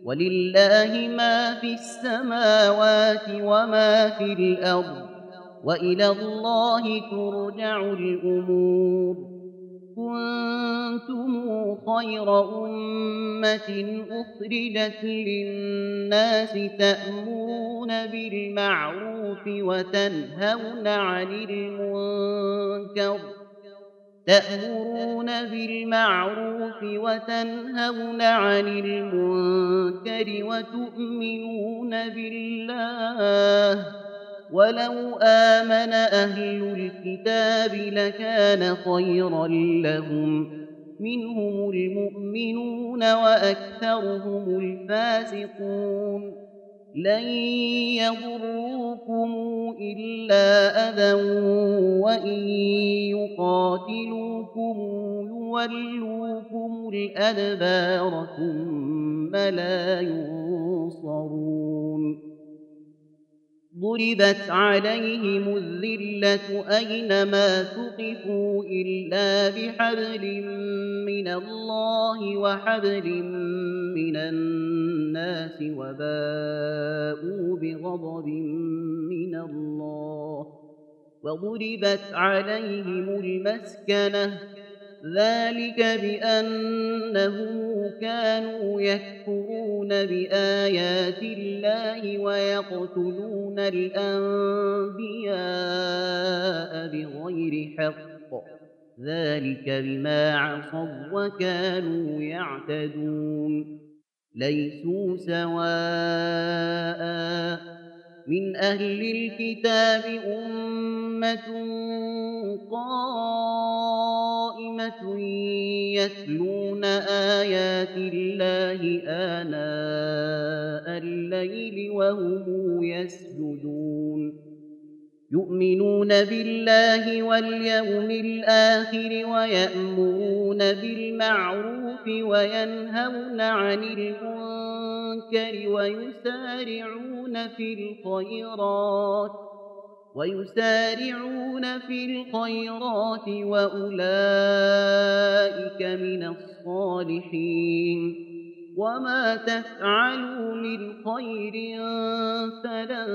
ولله ما في السماوات وما في الأرض وإلى الله ترجع الأمور كنتم خير أمة أخرجت للناس تأمرون بالمعروف وتنهون عن المنكر وتؤمنون بالله ولو آمن أهل الكتاب لكان خيرا لهم منهم المؤمنون وأكثرهم الفاسقون لن يضروكم إلا أذى وإن يقاتلوكم يولوكم الأدبار ثم لا ينصرون ضربت عليهم الذلة أينما ثقفوا إلا بحبل من الله وحبل من الناس وباءوا بغضب من الله وضربت عليهم المسكنة ذلك بأنهم كانوا يكفرون بآيات الله ويقتلون الأنبياء بغير حق ذلك بما عصوا وكانوا يعتدون ليسوا سواء من أهل الكتاب أمة قائمة يتلون آيات الله آناء الليل وهم يسجدون يؤمنون بالله واليوم الآخر ويأمرون بالمعروف وينهون عن المنكر ويسارعون في الخيرات وأولئك من الصالحين وما تفعلوا من خير فلن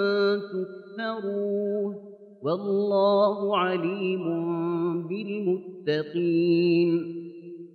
تكفروه والله عليم بالمتقين